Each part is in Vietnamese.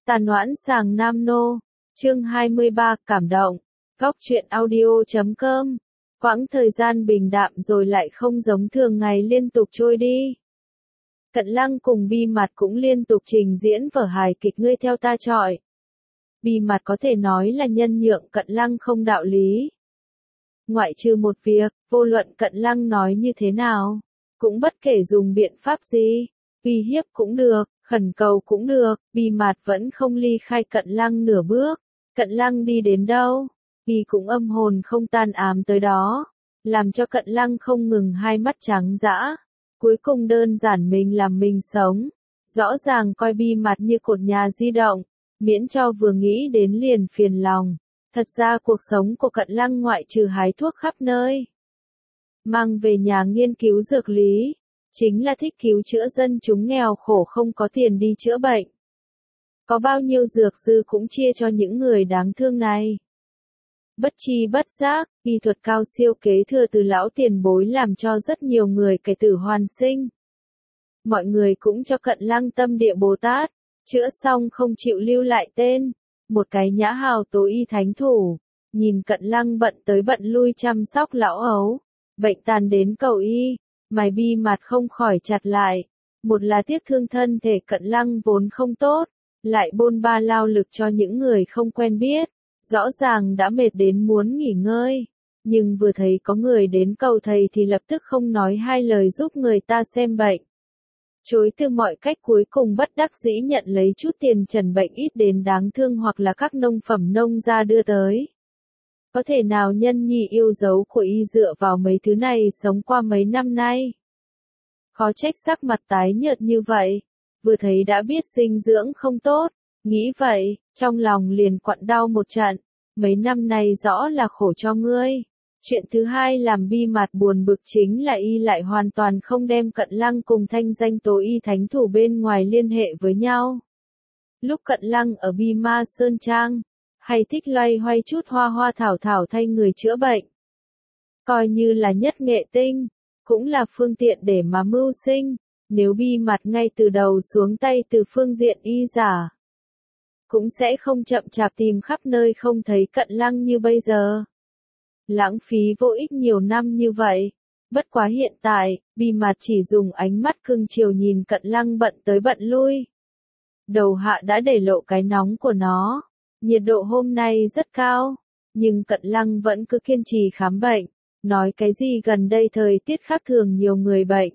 Tàn Hoãn Sàng Nam Nô, chương 23, cảm động. Góc truyện audio.com. Quãng thời gian bình đạm rồi lại không giống thường ngày liên tục trôi đi. Cận Lăng cùng Bi Mặt cũng liên tục trình diễn vở hài kịch Ngươi Theo Ta Trọi. Bi Mặt có thể nói là nhân nhượng Cận Lăng không đạo lý. Ngoại trừ một việc, vô luận Cận Lăng nói như thế nào, cũng bất kể dùng biện pháp gì, uy hiếp cũng được, khẩn cầu cũng được, Bi Mặt vẫn không ly khai Cận Lăng nửa bước. Cận Lăng đi đến đâu, y cũng âm hồn không tan ám tới đó, làm cho Cận Lăng không ngừng hai mắt trắng dã. Cuối cùng đơn giản mình làm mình sống, rõ ràng coi Bi Mặt như cột nhà di động, miễn cho vừa nghĩ đến liền phiền lòng. Thật ra cuộc sống của Cận Lăng ngoại trừ hái thuốc khắp nơi, mang về nhà nghiên cứu dược lý, chính là thích cứu chữa dân chúng nghèo khổ không có tiền đi chữa bệnh. Có bao nhiêu dược dư cũng chia cho những người đáng thương này. Bất tri bất giác, y thuật cao siêu kế thừa từ lão tiền bối làm cho rất nhiều người cải tử hoàn sinh. Mọi người cũng cho Cận Lăng tâm địa Bồ Tát, chữa xong không chịu lưu lại tên. Một cái nhã hào tố y thánh thủ, nhìn Cận Lăng bận tới bận lui chăm sóc lão ấu, bệnh tàn đến cầu y, mày Bi Mặt không khỏi chặt lại. Một là tiếc thương thân thể Cận Lăng vốn không tốt, lại bôn ba lao lực cho những người không quen biết, rõ ràng đã mệt đến muốn nghỉ ngơi, nhưng vừa thấy có người đến cầu thầy thì lập tức không nói hai lời giúp người ta xem bệnh. Chối từ mọi cách cuối cùng bất đắc dĩ nhận lấy chút tiền trần bệnh ít đến đáng thương hoặc là các nông phẩm nông gia đưa tới. Có thể nào nhân nhị yêu dấu của y dựa vào mấy thứ này sống qua mấy năm nay? Khó trách sắc mặt tái nhợt như vậy, vừa thấy đã biết dinh dưỡng không tốt, nghĩ vậy, trong lòng liền quặn đau một trận, mấy năm này rõ là khổ cho ngươi. Chuyện thứ hai làm Bi Mặt buồn bực chính là y lại hoàn toàn không đem Cận Lăng cùng thanh danh tố y thánh thủ bên ngoài liên hệ với nhau. Lúc Cận Lăng ở Bi Ma Sơn Trang, hay thích loay hoay chút hoa hoa thảo thảo thay người chữa bệnh. Coi như là nhất nghệ tinh, cũng là phương tiện để mà mưu sinh, nếu Bi Mặt ngay từ đầu xuống tay từ phương diện y giả, cũng sẽ không chậm chạp tìm khắp nơi không thấy Cận Lăng như bây giờ. Lãng phí vô ích nhiều năm như vậy. Bất quá hiện tại, Bi Mặt chỉ dùng ánh mắt cưng chiều nhìn Cận Lăng bận tới bận lui. Đầu hạ đã để lộ cái nóng của nó. Nhiệt độ hôm nay rất cao, nhưng Cận Lăng vẫn cứ kiên trì khám bệnh, nói cái gì gần đây thời tiết khác thường nhiều người bệnh.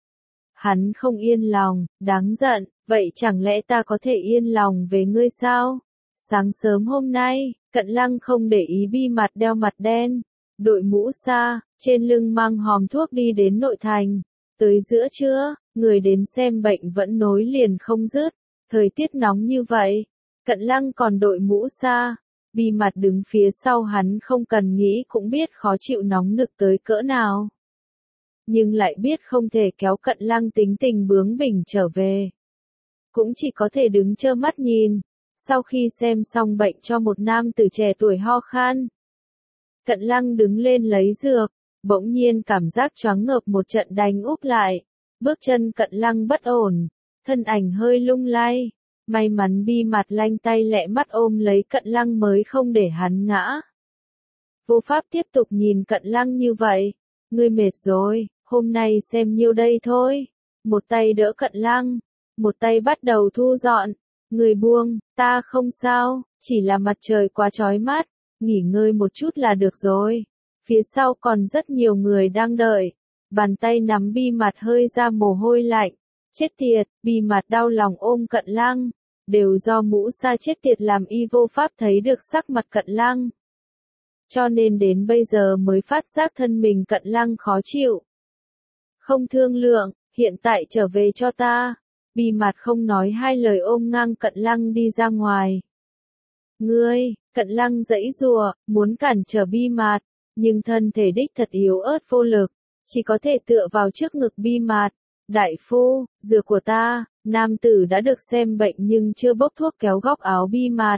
Hắn không yên lòng, đáng giận, vậy chẳng lẽ ta có thể yên lòng về ngươi sao? Sáng sớm hôm nay, Cận Lăng không để ý Bi Mặt đeo mặt đen, đội mũ sa, trên lưng mang hòm thuốc đi đến nội thành. Tới giữa trưa, người đến xem bệnh vẫn nối liền không dứt. Thời tiết nóng như vậy, Cận Lăng còn đội mũ sa, Bi Mặt đứng phía sau hắn không cần nghĩ cũng biết khó chịu nóng nực tới cỡ nào. Nhưng lại biết không thể kéo Cận Lăng tính tình bướng bỉnh trở về. Cũng chỉ có thể đứng trơ mắt nhìn. Sau khi xem xong bệnh cho một nam tử trẻ tuổi ho khan, Cận Lăng đứng lên lấy dược, bỗng nhiên cảm giác choáng ngợp một trận đánh úp lại. Bước chân Cận Lăng bất ổn, thân ảnh hơi lung lay. May mắn Bi Mặt lanh tay lẹ mắt ôm lấy Cận Lăng mới không để hắn ngã. Vô pháp tiếp tục nhìn Cận Lăng như vậy. Ngươi mệt rồi, hôm nay xem nhiêu đây thôi. Một tay đỡ Cận Lăng, một tay bắt đầu thu dọn. Người buông, ta không sao, chỉ là mặt trời quá chói mắt, nghỉ ngơi một chút là được rồi. Phía sau còn rất nhiều người đang đợi. Bàn tay nắm Bi Mặt hơi ra mồ hôi lạnh. Chết tiệt, Bi Mặt đau lòng ôm Cận Lăng. Đều do mũ sa chết tiệt làm y vô pháp thấy được sắc mặt Cận Lăng. Cho nên đến bây giờ mới phát giác thân mình Cận Lăng khó chịu. Không thương lượng, hiện tại trở về cho ta. Bi Mặt không nói hai lời ôm ngang Cận Lăng đi ra ngoài. Ngươi, Cận Lăng giãy giụa, muốn cản trở Bi Mặt, nhưng thân thể đích thật yếu ớt vô lực, chỉ có thể tựa vào trước ngực Bi Mặt. Đại phu, dược của ta. Nam tử đã được xem bệnh nhưng chưa bốc thuốc kéo góc áo Bi Mặt.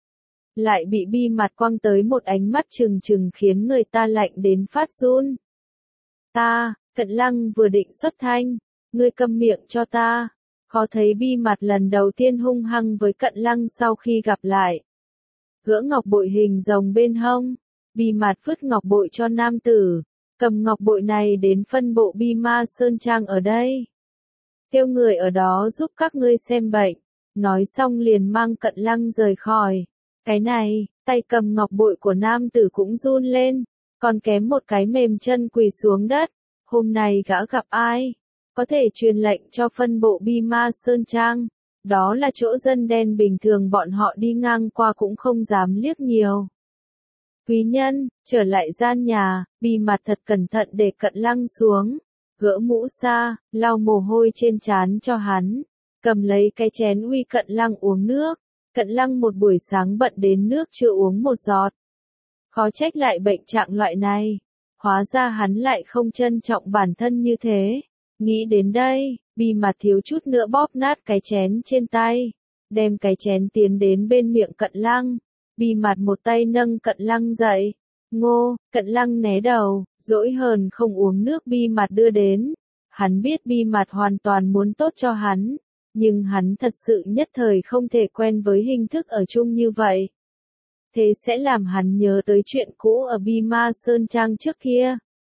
Lại bị Bi Mặt quăng tới một ánh mắt trừng trừng khiến người ta lạnh đến phát run. Ta, Cận Lăng vừa định xuất thanh, ngươi câm miệng cho ta. Khó thấy Bi Mặt lần đầu tiên hung hăng với Cận Lăng sau khi gặp lại. Gỡ ngọc bội hình rồng bên hông, Bi Mặt vứt ngọc bội cho nam tử, cầm ngọc bội này đến phân bộ Bi Ma Sơn Trang ở đây. Kêu người ở đó giúp các ngươi xem bệnh, nói xong liền mang Cận Lăng rời khỏi. Cái này, tay cầm ngọc bội của nam tử cũng run lên, còn kém một cái mềm chân quỳ xuống đất. Hôm nay gã gặp ai? Có thể truyền lệnh cho phân bộ Bi Ma Sơn Trang. Đó là chỗ dân đen bình thường bọn họ đi ngang qua cũng không dám liếc nhiều. Quý nhân, trở lại gian nhà, Bi Mặt thật cẩn thận để Cận Lăng xuống, gỡ mũ xa, lau mồ hôi trên trán cho hắn, cầm lấy cái chén uy Cận Lăng uống nước. Cận Lăng một buổi sáng bận đến nước chưa uống một giọt. Khó trách lại bệnh trạng loại này. Hóa ra hắn lại không trân trọng bản thân như thế. Nghĩ đến đây, Bi Mặt thiếu chút nữa bóp nát cái chén trên tay, đem cái chén tiến đến bên miệng Cận Lăng. Bi Mặt một tay nâng Cận Lăng dậy. Ngô, Cận Lăng né đầu, dỗi hờn không uống nước Bi Mặt đưa đến. Hắn biết Bi Mặt hoàn toàn muốn tốt cho hắn, nhưng hắn thật sự nhất thời không thể quen với hình thức ở chung như vậy. Thế sẽ làm hắn nhớ tới chuyện cũ ở Bi Ma Sơn Trang trước kia.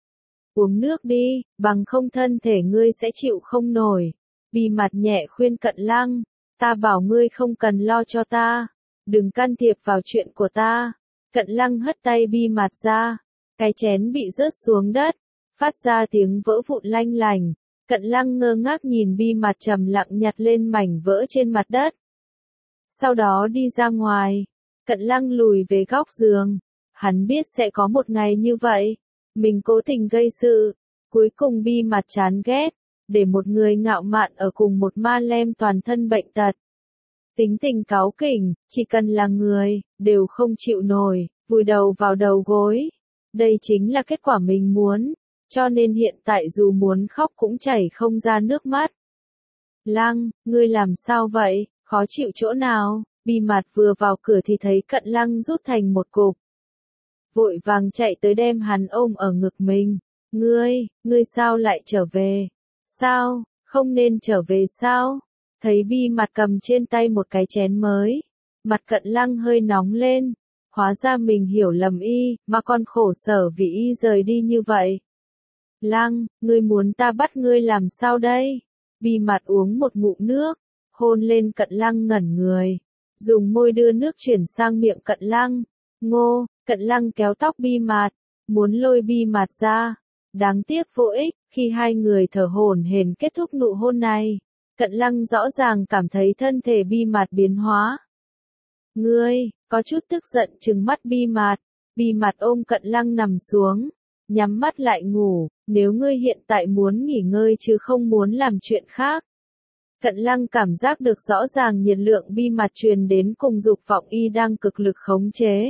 Uống nước đi, bằng không thân thể ngươi sẽ chịu không nổi. Bi Mặt nhẹ khuyên Cận Lăng, ta bảo ngươi không cần lo cho ta, đừng can thiệp vào chuyện của ta. Cận Lăng hất tay Bi Mặt ra, cái chén bị rớt xuống đất, phát ra tiếng vỡ vụn lanh lành. Cận Lăng ngơ ngác nhìn Bi Mặt trầm lặng nhặt lên mảnh vỡ trên mặt đất. Sau đó đi ra ngoài, Cận Lăng lùi về góc giường. Hắn biết sẽ có một ngày như vậy. Mình cố tình gây sự, cuối cùng Bi Mặt chán ghét, để một người ngạo mạn ở cùng một ma lem toàn thân bệnh tật. Tính tình cáu kỉnh, chỉ cần là người, đều không chịu nổi, vùi đầu vào đầu gối. Đây chính là kết quả mình muốn, cho nên hiện tại dù muốn khóc cũng chảy không ra nước mắt. Lăng, ngươi làm sao vậy, khó chịu chỗ nào? Bi Mặt vừa vào cửa thì thấy Cận Lăng rút thành một cục. Vội vàng chạy tới đem hắn ôm ở ngực mình. Ngươi sao lại trở về? Sao, không nên trở về sao? Thấy Bi Mặt cầm trên tay một cái chén mới. Mặt Cận Lăng hơi nóng lên. Hóa ra mình hiểu lầm y, mà còn khổ sở vì y rời đi như vậy. Lăng, ngươi muốn ta bắt ngươi làm sao đây? Bi Mặt uống một ngụm nước, hôn lên Cận Lăng ngẩn người. Dùng môi đưa nước chuyển sang miệng Cận Lăng. Ngô, Cận Lăng kéo tóc Bi Mặt, muốn lôi Bi Mặt ra. Đáng tiếc vô ích, khi hai người thở hổn hển kết thúc nụ hôn này. Cận Lăng rõ ràng cảm thấy thân thể Bi Mặt biến hóa. Ngươi, có chút tức giận trừng mắt Bi Mặt. Bi Mặt ôm Cận Lăng nằm xuống, nhắm mắt lại ngủ. Nếu ngươi hiện tại muốn nghỉ ngơi chứ không muốn làm chuyện khác. Cận Lăng cảm giác được rõ ràng nhiệt lượng Bi Mặt truyền đến cùng dục vọng y đang cực lực khống chế.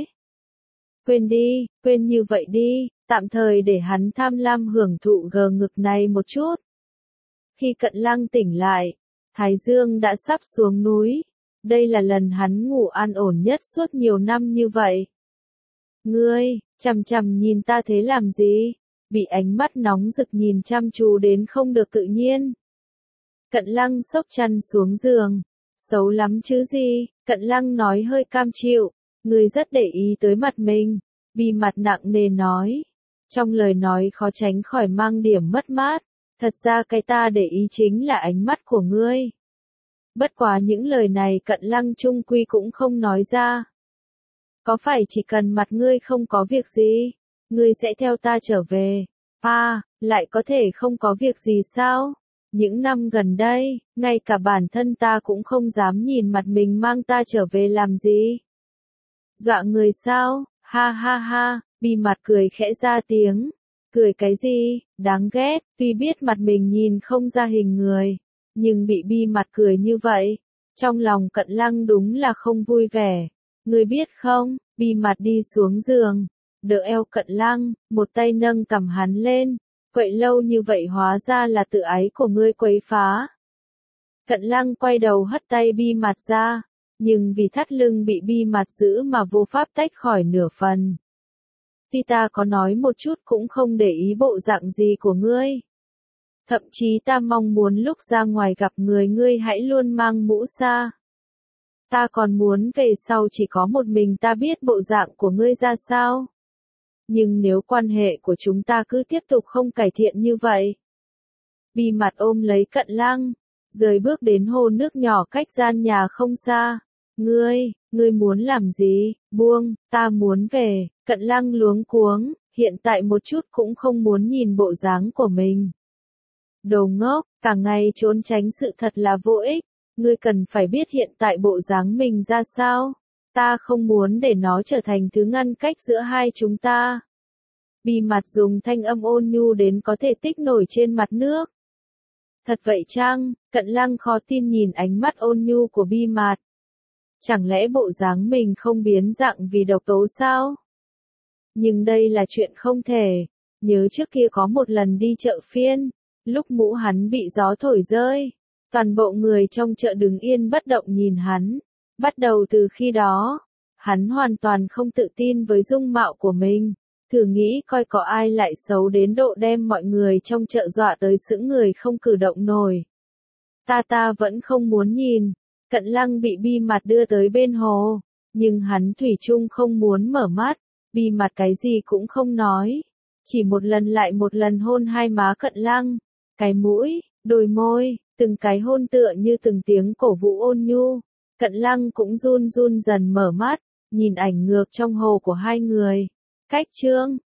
Quên đi, quên như vậy đi, tạm thời để hắn tham lam hưởng thụ gờ ngực này một chút. Khi Cận Lăng tỉnh lại, Thái Dương đã sắp xuống núi. Đây là lần hắn ngủ an ổn nhất suốt nhiều năm như vậy. Ngươi, chằm chằm nhìn ta thế làm gì? Bị ánh mắt nóng rực nhìn chăm chú đến không được tự nhiên. Cận Lăng xốc chăn xuống giường. Xấu lắm chứ gì? Cận Lăng nói hơi cam chịu. Ngươi rất để ý tới mặt mình. Bi Mặt nặng nề nói. Trong lời nói khó tránh khỏi mang điểm mất mát. Thật ra cái ta để ý chính là ánh mắt của ngươi. Bất quá những lời này Cận Lăng chung quy cũng không nói ra. Có phải chỉ cần mặt ngươi không có việc gì, ngươi sẽ theo ta trở về? Lại có thể không có việc gì sao? Những năm gần đây, ngay cả bản thân ta cũng không dám nhìn mặt mình mang ta trở về làm gì. Dọa người sao? Ha ha ha, Bi Mặt cười khẽ ra tiếng. Cười cái gì? Đáng ghét, tuy biết mặt mình nhìn không ra hình người, nhưng bị Bi Mặt cười như vậy, trong lòng Cận Lăng đúng là không vui vẻ. Ngươi biết không, Bi Mặt đi xuống giường, đỡ eo Cận Lăng, một tay nâng cằm hắn lên. Vậy lâu như vậy hóa ra là tự ái của ngươi quấy phá. Cận Lăng quay đầu hất tay Bi Mặt ra, nhưng vì thắt lưng bị Bi Mặt giữ mà vô pháp tách khỏi nửa phần. Tuy ta có nói một chút cũng không để ý bộ dạng gì của ngươi. Thậm chí ta mong muốn lúc ra ngoài gặp người ngươi hãy luôn mang mũ sa. Ta còn muốn về sau chỉ có một mình ta biết bộ dạng của ngươi ra sao. Nhưng nếu quan hệ của chúng ta cứ tiếp tục không cải thiện như vậy. Bi Mặt ôm lấy Cận Lăng, rời bước đến hồ nước nhỏ cách gian nhà không xa. Ngươi muốn làm gì? Buông, ta muốn về. Cận Lăng luống cuống, hiện tại một chút cũng không muốn nhìn bộ dáng của mình. Đồ ngốc, cả ngày trốn tránh sự thật là vô ích. Ngươi cần phải biết hiện tại bộ dáng mình ra sao. Ta không muốn để nó trở thành thứ ngăn cách giữa hai chúng ta. Bi Mặt dùng thanh âm ôn nhu đến có thể tích nổi trên mặt nước. Thật vậy chăng? Cận Lăng khó tin nhìn ánh mắt ôn nhu của Bi Mặt. Chẳng lẽ bộ dáng mình không biến dạng vì độc tố sao? Nhưng đây là chuyện không thể. Nhớ trước kia có một lần đi chợ phiên, lúc mũ hắn bị gió thổi rơi, toàn bộ người trong chợ đứng yên bất động nhìn hắn. Bắt đầu từ khi đó, hắn hoàn toàn không tự tin với dung mạo của mình. Thử nghĩ coi có ai lại xấu đến độ đem mọi người trong chợ dọa tới sững người không cử động nổi. Ta vẫn không muốn nhìn. Cận Lăng bị Bi Mặt đưa tới bên hồ, nhưng hắn thủy chung không muốn mở mắt. Bi Mặt cái gì cũng không nói, chỉ một lần lại một lần hôn hai má Cận Lăng, cái mũi, đôi môi, từng cái hôn tựa như từng tiếng cổ vũ ôn nhu. Cận Lăng cũng run run dần mở mắt, nhìn ảnh ngược trong hồ của hai người. Cách chương